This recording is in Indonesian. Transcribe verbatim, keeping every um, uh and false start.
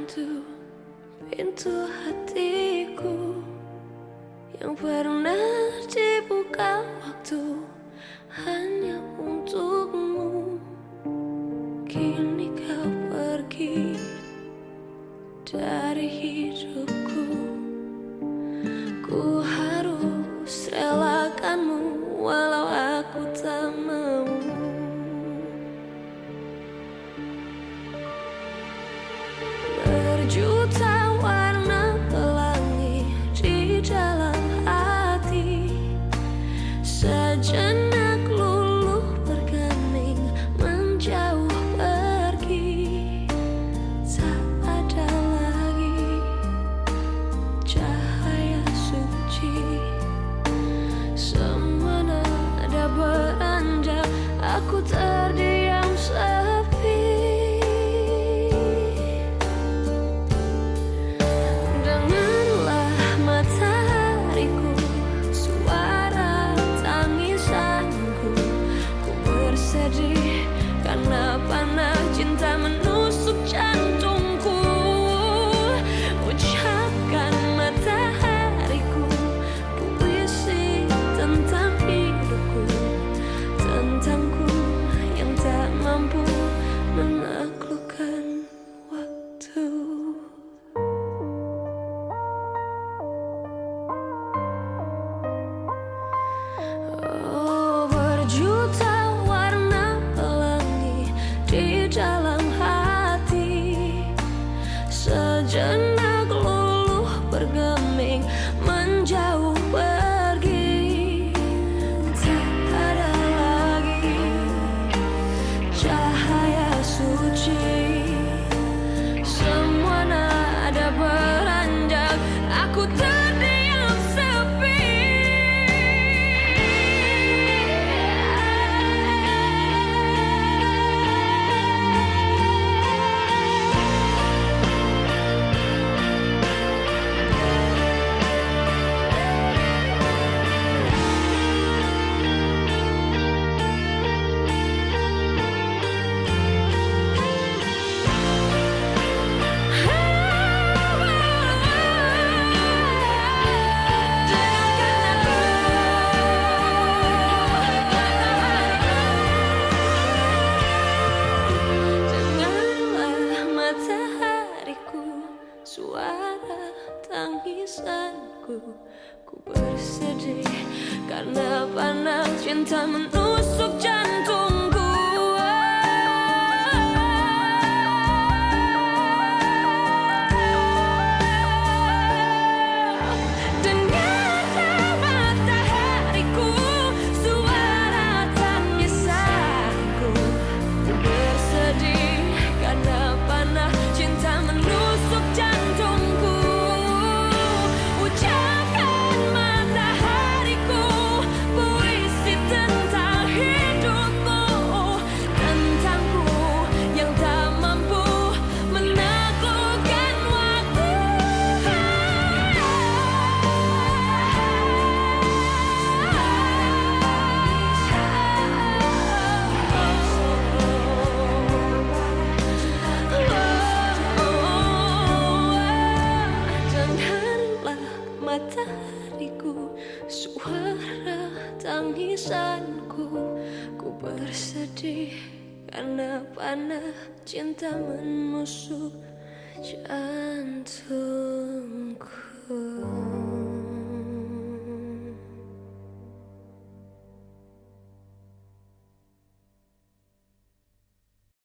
Sentuh pintu hatiku yang pernah dibuka waktu hanya untukmu. Kini kau pergi dari hidupku. Ku harus relakanmu walau aku tak mau. Berjuta warna pelangi di dalam hati, sejenak luluh bergeming menjauh pergi. Tak ada lagi cahaya suci, semua nada beranjak, aku terdiam sepi. Karena panah cinta menusuk jantungku. Ucapkan matahariku puisi tentang hidupku, tentangku yang tak mampu menaklukkan waktu. Oh, berjuta di dalam hati, sejenak luluh bergeming menjauh pergi. Tak ada lagi cahaya suci, semua nada beranjak, aku terdiam sepi. Suara tangisanku, ku bersedih karena panas cinta menusuk jantungku. Dengarlah matahariku, suara tangisanku, ku bersedih karena panas cinta menusuk jantungku. Ucapkan matahariku puisi tentang hidupku, tentangku yang tak mampu menaklukkan waktu. Matahariku, suara tangisanku, ku bersedih karena panah cinta menusuk jantungku.